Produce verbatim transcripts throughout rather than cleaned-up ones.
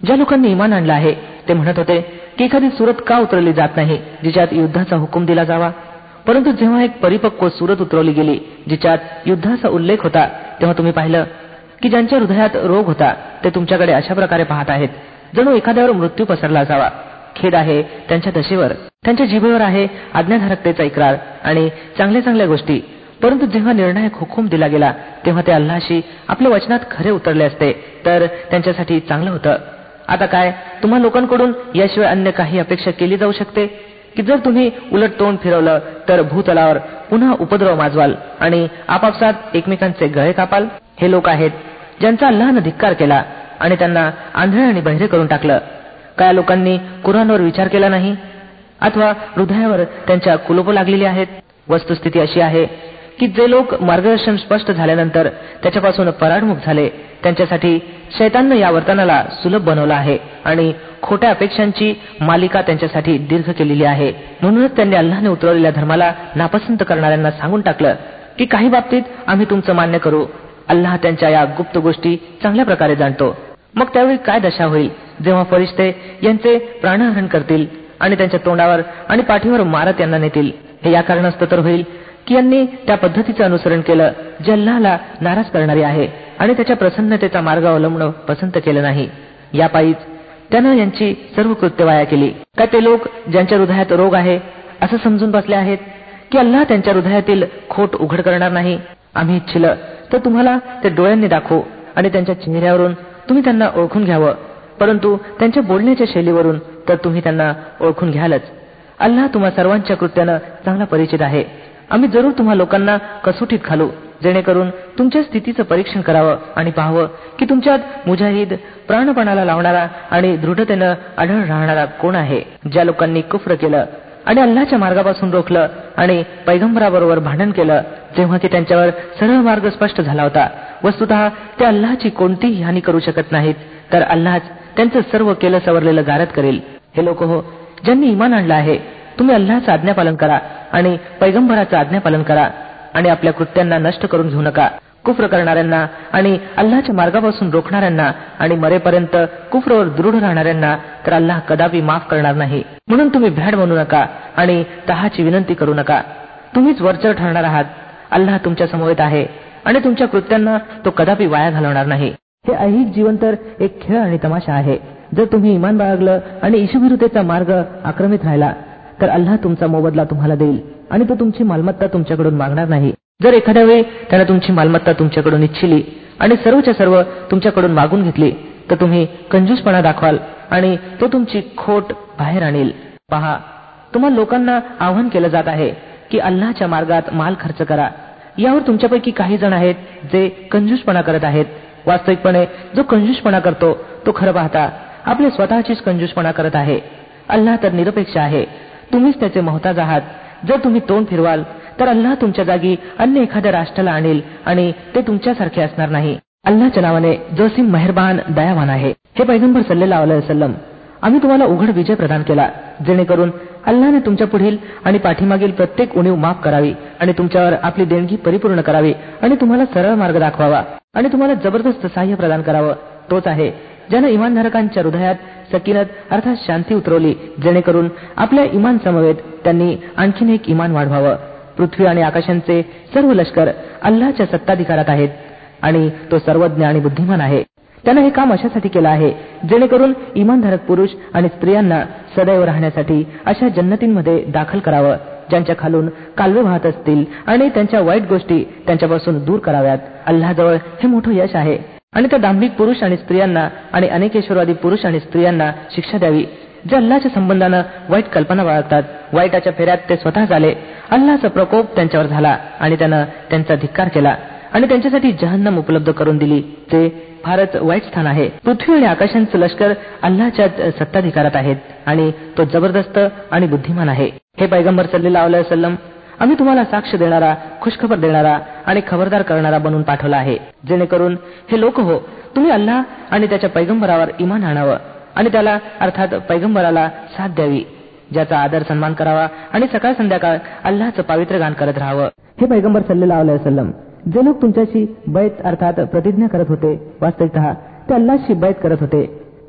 ज्या लोकांनी इमान आणलं आहे ते म्हणत होते की एखादी सूरत का उतरवली जात नाही जिच्यात युद्धाचा हुकूम दिला जावा, परंतु जेव्हा एक परिपक्व सूरत उतरवली गेली जिच्यात युद्धाचा उल्लेख होता तेव्हा तुम्ही पाहिलं की ज्यांच्या हृदयात रोग होता ते तुमच्याकडे अशा प्रकारे पाहत आहेत जणू एखाद्यावर मृत्यू पसरला जावा. खेद आहे त्यांच्या दशेवर, त्यांच्या जिभेवर आहे आज्ञाधारकतेचा इक्रार आणि चांगल्या चांगल्या गोष्टी, परंतु जेव्हा निर्णायक हुकूम दिला गेला तेव्हा ते अल्लाहशी आपल्या वचनात खरे उतरले असते तर त्यांच्यासाठी चांगलं होतं. आता काय तुम्हा लोकांकडून याशिवाय अन्य काही अपेक्षा केली जाऊ शकते की जर तुम्ही उलट तोंड फिरवलं तर भूतलावर पुन्हा उपद्रव माजवाल आणि आपापसात एकमेकांचे गळे कापाल? हे लोक आहेत ज्यांचा अल्लाहनं धिक्कार केला आणि त्यांना आंधळे आणि बहिरे करून टाकलं. काय लोकांनी कुराणवर विचार केला नाही अथवा हृदयावर त्यांच्या कुलूप लागलेली आहेत? वस्तुस्थिती अशी आहे की जे लोक मार्गदर्शन स्पष्ट झाल्यानंतर त्याच्यापासून पराडमुख झाले त्यांच्यासाठी शैताननं या वर्तनाला सुलभ बनवलं आहे आणि खोट्या अपेक्षांची मालिका त्यांच्यासाठी दीर्घ केलेली आहे. म्हणूनच त्यांनी अल्लाहने उतरवलेल्या धर्माला नापसंत करणाऱ्यांना सांगून टाकलं की काही बाबतीत आम्ही तुमचं मान्य करू. अल्लाह त्यांच्या या गुप्त गोष्टी चांगल्या प्रकारे जाणतो. मग त्यावेळी काय दशा होईल जेव्हा फरिश्ते यांचे प्राणहरण करतील आणि त्यांच्या तोंडावर आणि पाठीवर मारत यांना नेतील? हे या कारणास्तव तर होईल की यांनी त्या पद्धतीचं अनुसरण केलं जे अल्लाहला नाराज करणारी आहे आणि त्याच्या प्रसन्नतेचा मार्ग अवलंबणं पसंत केलं नाही. या पायीच त्यानं यांची सर्व कृत्य वाया केली. काय ते लोक ज्यांच्या हृदयात रोग आहे असं समजून बसले आहेत की अल्लाह त्यांच्या हृदयातील खोट उघड करणार नाही? आम्ही इच्छिलं तर तुम्हाला ते डोळ्यांनी दाखवू आणि त्यांच्या चेहऱ्यावरून तुम्ही त्यांना ओळखून घ्यावं, परंतु त्यांच्या बोलण्याच्या शैलीवरून तर तुम्ही त्यांना ओळखून घ्यालच. अल्लाह तुम्हा सर्वांच्या कृत्यानं चांगला परिचित आहे. आम्ही जरूर तुम्हा लोकांना कसोटीत घालू जेणेकरून तुमच्या स्थितीचं परीक्षण करावं आणि पाहावं की तुमच्यात मुजाहिद, प्राणपणाला लावणारा आणि दृढतेनं आढळ राहणारा कोण आहे. ज्या लोकांनी कुफ्र केलं आणि अल्लाहच्या मार्गापासून रोखलं आणि पैगंबराबरोबर भांडण केलं जेव्हा की त्यांच्यावर सरळ मार्ग स्पष्ट झाला होता, वस्तुतः ते अल्लाहची कोणतीही हानी करू शकत नाहीत, तर अल्लाहच त्यांचं सर्व केलं सवरलेलं गारद करेल. हे लोक हो ज्यांनी इमान आणलं आहे, तुम्ही अल्लाहचं आज्ञापालन करा आणि पैगंबराचं आज्ञापालन करा आणि आपल्या कृत्यांना नष्ट करून घेऊ नका. कुफ्र करणाऱ्यांना आणि अल्लाहच्या मार्गापासून रोखणाऱ्यांना आणि मरेपर्यंत कुफ्रवर दृढ राहणाऱ्यांना तर अल्लाह कदापि माफ करणार नाही. म्हणून तुम्ही भ्याड बनू नका आणि तहाची विनंती करू नका. तुम्हीच वरचढ ठरणार आहात. अल्लाह तुमच्या समवेत आहे आणि तुमच्या कृत्यांना तो कदापि वाया घालवणार नाही. हे ऐहिक जीवन तर एक खेळ आणि तमाशा आहे. जर तुम्ही इमान बाळगलं आणि ईशविरुद्धतेचा मार्ग आक्रमित राहिला तर अल्लाह तुमचा मोबदला तुम्हाला देईल आणि तो तुमची मालमत्ता तुमच्याकडून मागणार नाही. जर एखाद्या वेळी त्यानं तुमची मालमत्ता तुमच्याकडून इच्छिली आणि सर्वच्या सर्व तुमच्याकडून मागून घेतली तर तुम्ही कंजूसपणा दाखवाल आणि तो तुमची खोट बाहेर आणील. पहा, तुम्हाला लोकांना आव्हान केलं जात आहे की अल्लाहच्या मार्गात माल खर्च करा. यावर तुमच्यापैकी काही जण आहेत जे कंजूसपणा करत आहेत. वास्तविकपणे जो कंजूसपणा करतो तो खरं पाहता आपले स्वतःचीच कंजूसपणा करत आहे. अल्लाह तर निरपेक्ष आहे. तुम्हीच त्याचे मोहताज आहात. जर तुम्ही तोंड फिरवाल तर अल्लाह तुमच्या जागी अन्य एखाद्या राष्ट्राला आणेल आणि ते तुमच्यासारखे असणार नाही. अल्लाहच्या नावाने जो असीम मेहरबान दयावान आहे. हे पैगंबर सल्लल्लाहु अलैहि वसल्लम, आम्ही तुम्हाला उघड विजय प्रदान केला जेणेकरून अल्लाहने तुमच्या पुढील आणि पाठीमागील प्रत्येक उणीव माफ करावी आणि तुमच्यावर आपली देणगी परिपूर्ण करावी आणि तुम्हाला सरळ मार्ग दाखवावा आणि तुम्हाला जबरदस्त सहाय्य प्रदान करावं. तोच आहे ज्यानं इमानधारकांच्या हृदयात सकीनत अर्थात शांती उतरवली जेणेकरून आपल्या इमान समवेत त्यांनी आणखीन एक इमान वाढवावं. पृथ्वी आणि आकाशांचे सर्व लष्कर अल्लाहच्या सत्ताधिकारात आहेत आणि तो सर्वज्ञ आणि बुद्धिमान आहे. त्यानं हे काम अशासाठी केलं आहे जेणेकरून इमानधारक पुरुष आणि स्त्रियांना सदैव राहण्यासाठी अशा जन्नतींमध्ये दाखल करावं ज्यांच्या खालून कालवे वाहत असतील आणि त्यांच्या वाईट गोष्टी त्यांच्यापासून दूर कराव्यात. अल्लाहजवळ हे मोठं यश आहे आणि त्या दांभिक पुरुष आणि स्त्रियांना आणि अनेकेश्वरवादी पुरुष आणि स्त्रियांना शिक्षा द्यावी जे अल्लाहच्या संबंधानं वाईट कल्पना बाळगतात. वाईटाच्या फेऱ्यात ते स्वतः झाले. अल्लाहचा प्रकोप त्यांच्यावर झाला आणि त्यानं त्यांचा धिक्कार केला आणि त्यांच्यासाठी जहन्नम उपलब्ध करून दिली. ते फारच वाईट स्थान आहे. पृथ्वी आणि आकाशांचं लष्कर अल्लाहच्या सत्ताधिकारात आहेत आणि तो जबरदस्त आणि बुद्धिमान आहे. हे पैगंबर सल्लल्लाहु अलैहि वसल्लम, आम्ही तुम्हाला साक्ष देणारा, खुशखबर देणारा आणि खबरदार करणारा बनवून पाठवला आहे जेणेकरून हे लोक हो तुम्ही अल्लाह आणि त्याच्या पैगंबरावर इमान आणावं आणि त्याला अर्थात पैगंबराला साथ द्यावी, ज्याचा आदर सन्मान करावा आणि सकाळ संध्याकाळ अल्लाहचं पावित्र्य गान करत राहावं. हे पैगंबर सल्लल्लाहु अलैहि वसल्लम, जे लोक तुमच्याशी बैत अर्थात प्रतिज्ञा करत होते वास्तविकतः ते अल्लाहशी बैत करत होते.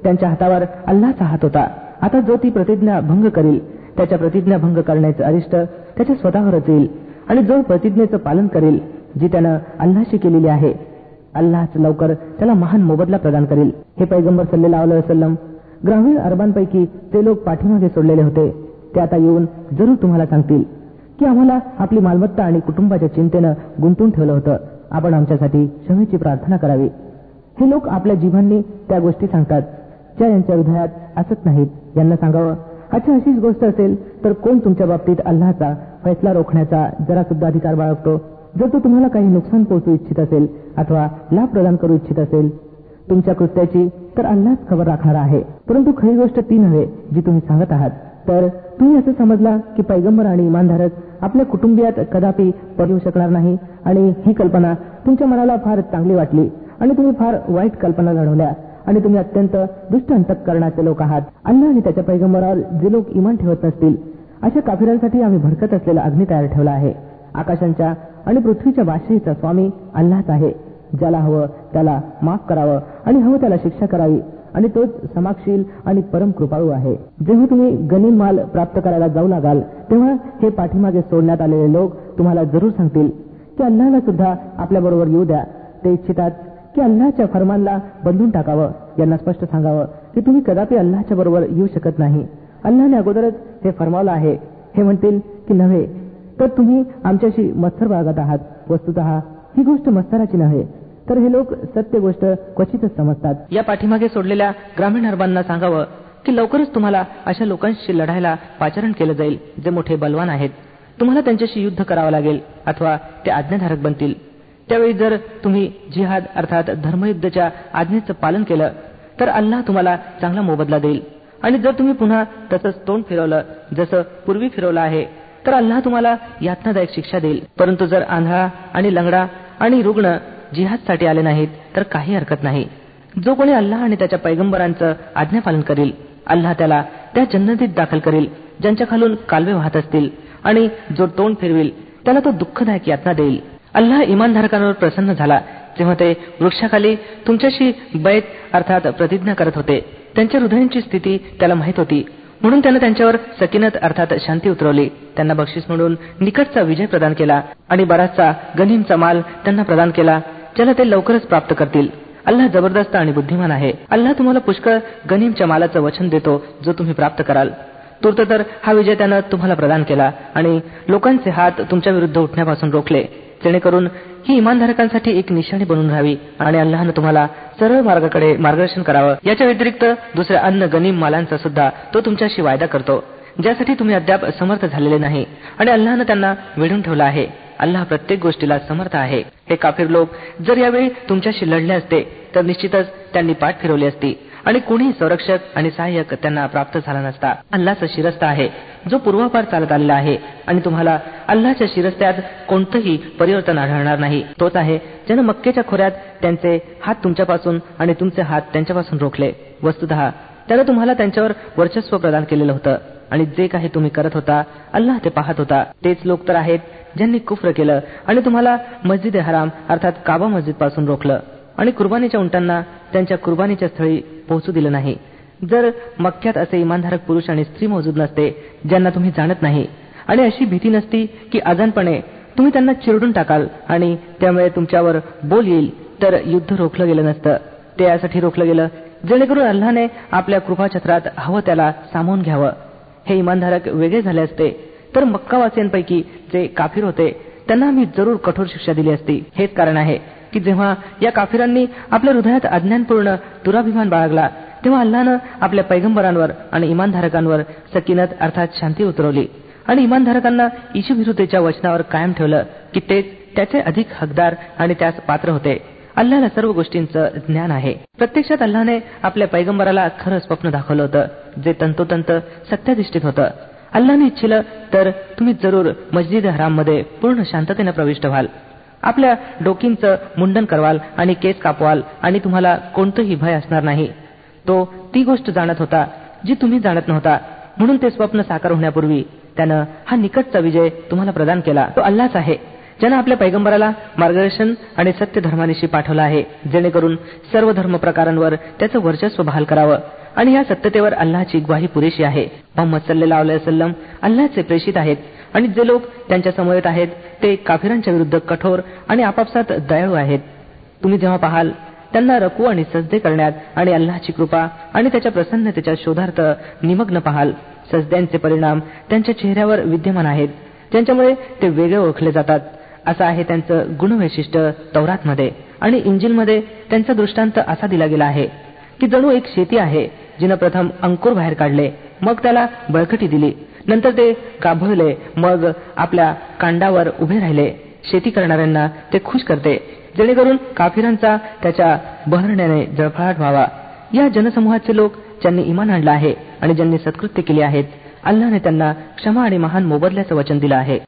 त्यांच्या हातावर अल्लाचा हात होता. आता जो ती प्रतिज्ञा भंग करील त्याच्या प्रतिज्ञा भंग करण्याचं अरिष्ट त्याच्या स्वतःवरच येईल, आणि जो प्रतिज्ञेचं पालन करेल जी त्यानं अल्लाशी केलेली आहे, अल्लाच लवकर त्याला महान मोबदला प्रदान करेल. हे पैगंबर सल्लल्लाहु अलैहि वसल्लम, ग्रामीण अरबांपैकी ते लोक पाठीमागे सोडलेले होते ते आता येऊन जरूर तुम्हाला सांगतील की आम्हाला आपली मालमत्ता आणि कुटुंबाच्या चिंतेनं गुंतून ठेवलं होतं, आपण आमच्यासाठी क्षमेची प्रार्थना करावी. हे लोक आपल्या जीवांनी त्या गोष्टी सांगतात ज्या यांच्या हृदयात असत नाहीत. यांना सांगावं, अच्छा अशीच गोष्ट असेल तर कोण तुमच्या बाबतीत अल्लाचा फैसला रोखण्याचा जरा सुद्धा अधिकार बाळगतो? जर तो तुम्हाला काही नुकसान पोहोचू इच्छित असेल अथवा लाभ प्रदान करू इच्छित असेल तुमच्या कृत्याची, तर अल्लाच खबर राखणार आहे. परंतु खरी गोष्ट ती नव्हे जी तुम्ही सांगत आहात. तर तुम्ही असं समजला की पैगंबर आणि इमानधारक आपल्या कुटुंबियात कदापि परळू शकणार नाही, आणि ही कल्पना तुमच्या मनाला फार चांगली वाटली आणि तुम्ही फार वाईट कल्पना घडवल्या, आणि तुम्ही अत्यंत दुष्ट अंतःकरणाचे लोक आहात. अल्लाह आणि त्याच्या पैगंबरावर जे लोक इमान ठेवत नसतील अशा काफिरांसाठी आम्ही भडकत असलेला अग्नी तयार ठेवला आहे. आकाशांच्या आणि पृथ्वीच्या बादशाहीचा स्वामी अल्लाहच आहे. ज्याला हवं त्याला माफ करावं आणि हवं त्याला शिक्षा करावी, आणि तोच समाक्षील आणि परम कृपाळू आहे. जेव्हा तुम्ही गनीम माल प्राप्त करायला जाऊ लागाल तेव्हा हे पाठीमागे सोडण्यात आलेले लोक तुम्हाला जरूर सांगतील की अल्लाहला सुद्धा आपल्याबरोबर येऊ द्या. ते इच्छितात की अल्लाहच्या फरमानला बदलून टाकावं. यांना स्पष्ट सांगावं की तुम्ही कदापि अल्लाहच्या बरोबर येऊ शकत नाही. अल्लाहने अगोदरच हे फरमावलं आहे. हे म्हणतील की नव्हे, तर तुम्ही आमच्याशी मत्सर बाळगत आहात. वस्तुतः ही गोष्ट मत्सराची नव्हे, तर हे लोक सत्य गोष्ट क्वचितच समजतात. या पाठीमागे सोडलेल्या ग्रामीण अरबांना सांगावं की लवकरच तुम्हाला अशा लोकांशी लढायला पाचारण केलं जाईल जे मोठे बलवान आहेत. तुम्हाला त्यांच्याशी युद्ध करावं लागेल अथवा ते आज्ञाधारक बनतील. त्यावेळी जर तुम्ही जिहाद अर्थात धर्मयुद्धाच्या आज्ञेचं पालन केलं तर अल्लाह तुम्हाला चांगला मोबदला देईल, आणि जर तुम्ही पुन्हा तसंच तोंड फिरवलं जसं पूर्वी फिरवलं आहे तर अल्लाह तुम्हाला यातनादायक शिक्षा देईल. परंतु जर आंधळा आणि लंगडा आणि रुग्ण जिहादसाठी आले नाहीत तर काही हरकत नाही. जो कोणी अल्लाह आणि त्याच्या पैगंबरांचं आज्ञापालन करील अल्लाह त्याला त्या जन्नतीत दाखल करील ज्यांच्या खालून कालवे वाहत असतील, आणि जो तोंड फिरविल त्याला तो दुःखदायक यातना देईल. अल्लाह इमानधारकांवर प्रसन्न झाला जेव्हा ते वृक्षाखाली तुमच्याशी बैत अर्थात प्रतिज्ञा करत होते. त्यांच्या हृदयांची स्थिती त्याला माहित होती, म्हणून त्यानं त्यांच्यावर सकिनत अर्थात शांती उतरवली. त्यांना बक्षीस म्हणून निकटचा विजय प्रदान केला आणि बराचसा गनीमचा माल त्यांना प्रदान केला ज्याला ते लवकरच प्राप्त करतील. अल्लाह जबरदस्त आणि बुद्धिमान आहे. अल्लाह तुम्हाला पुष्कळ गनीमच्या मालाचं वचन देतो जो तुम्ही प्राप्त कराल. तूर्त तर हा विजय त्यानं तुम्हाला प्रदान केला आणि लोकांचे हात तुमच्या विरुद्ध उठण्यापासून रोखले, जेणेकरून ही इमानधारकांसाठी एक निशाणी बनून राहावी आणि अल्लाहनं तुम्हाला सरळ मार्गाकडे मार्गदर्शन करावं. याच्या व्यतिरिक्त दुसऱ्या अन्न गनीम मालांचा सुद्धा तो तुमच्याशी वायदा करतो ज्यासाठी तुम्ही अद्याप समर्थ झालेले नाही, आणि अल्लाहनं त्यांना वेढून ठेवलं आहे. अल्लाह प्रत्येक गोष्टीला समर्थ आहे. हे काफिर लोक जर यावेळी तुमच्याशी लढले असते तर निश्चितच त्यांनी पाठ फिरवली असती आणि कोणीही संरक्षक आणि सहाय्यक त्यांना प्राप्त झाला नसता. अल्लाहचा शिरस्ता आहे जो पूर्वापार चालत आलेला आहे, आणि तुम्हाला अल्लाहच्या शिरस्त्यात कोणतंही परिवर्तन आढळणार नाही. तोच आहे ज्यानं मक्केच्या खोऱ्यात त्यांचे हात तुमच्यापासून आणि तुमचे हात त्यांच्यापासून रोखले. वस्तुतः त्यानं तुम्हाला त्यांच्यावर वर्चस्व प्रदान केलेलं होतं, आणि जे काही तुम्ही करत होता अल्लाह ते पाहत होता. तेच लोक तर आहेत ज्यांनी कुफ्र केलं आणि तुम्हाला मस्जिद हराम अर्थात काबा मस्जिद पासून रोखलं, आणि कुर्बानीच्या उंटांना त्यांच्या कुर्बानीच्या स्थळी पोहोचू दिलं नाही. जर मक्क्यात असे इमानधारक पुरुष आणि स्त्री मौजूद नसते ज्यांना तुम्ही जाणत नाही, आणि अशी भीती नसती की अजानपणे तुम्ही त्यांना चिरडून टाकाल आणि त्यामुळे तुमच्यावर बोल येईल, तर युद्ध रोखलं गेलं नसतं. ते यासाठी रोखलं गेलं जेणेकरून अल्लाहने आपल्या कृपाछत्रात हवं त्याला सामावून घ्यावं. हे इमानधारक वेगळे झाले असते तर मक्कावासियांपैकी जे काफिर होते त्यांना आम्ही जरूर कठोर शिक्षा दिली असती. हेच कारण आहे की जेव्हा या काफिरांनी आपल्या हृदयात अज्ञानपूर्ण दुराभिमान बाळगला तेव्हा अल्लाहनं आपल्या पैगंबरांवर आणि इमानधारकांवर सकिनत अर्थात शांती उतरवली, आणि इमानधारकांना ईशुभिरुतेच्या वचनावर कायम ठेवलं की तेच त्याचे अधिक हकदार आणि त्यास पात्र होते. अल्लाहला सर्व गोष्टींचं ज्ञान आहे. प्रत्यक्षात अल्लाहने आपल्या पैगंबराला खरं स्वप्न दाखवलं होतं जे तंतोतंत सत्याधिष्ठित होतं. अल्लाहने इच्छिलं तर तुम्ही जरूर मस्जिद हराम मध्ये पूर्ण शांततेने प्रविष्ट व्हाल, आपल्या डोकींचं मुंडन करवाल आणि केस कापवाल, आणि तुम्हाला कोणतंही भय असणार नाही. तो ती गोष्ट जाणत होता जी तुम्ही जाणत नव्हता, म्हणून ते स्वप्न साकार होण्यापूर्वी त्यानं हा निकटचा विजय तुम्हाला प्रदान केला. तो अल्लाहच आहे ज्यानं आपल्या पैगंबराला मार्गदर्शन आणि सत्य धर्मानिशी पाठवलं आहे, जेणेकरून सर्व धर्म प्रकारांवर त्याचं वर्चस्व बहाल करावं आणि या सत्यतेवर अल्लाची ग्वाही पुरेशी आहे. मुहम्मद सल्लल्लाहु अलैहि वसल्लम अल्लाचे प्रेषित आहेत आणि जे लोक त्यांच्या समवेत आहेत ते काफिरांच्या विरुद्ध कठोर आणि आपापसात दयाळू आहेत. तुम्ही जेव्हा पाहाल त्यांना रकू आणि सजदे करण्यात आणि अल्लाची कृपा आणि त्याच्या प्रसन्नतेच्या शोधार्थ निमग्न पाहाल, सजद्यांचे परिणाम त्यांच्या चेहऱ्यावर विद्यमान आहेत, ज्यांच्यामुळे ते वेगळे ओळखले जातात. असं आहे त्यांचं गुणवैशिष्ट्य तौरातमध्ये आणि इंजिलमध्ये त्यांचा दृष्टांत असा दिला गेला आहे की जणू एक शेती आहे जिनं प्रथम अंकुर बाहेर काढले, मग त्याला बळकटी दिली, नंतर ते गाभळले, मग आपल्या कांडावर उभे राहिले. शेती करणाऱ्यांना ते खुश करते जेणेकरून काफिरांचा त्याच्या बहरण्याने जळफळाट व्हावा. या जनसमूहाचे लोक ज्यांनी इमान आणलं आहे आणि ज्यांनी सत्कृत्य केली आहेत, अल्लाने त्यांना क्षमा आणि महान मोबदल्याचं वचन दिलं आहे.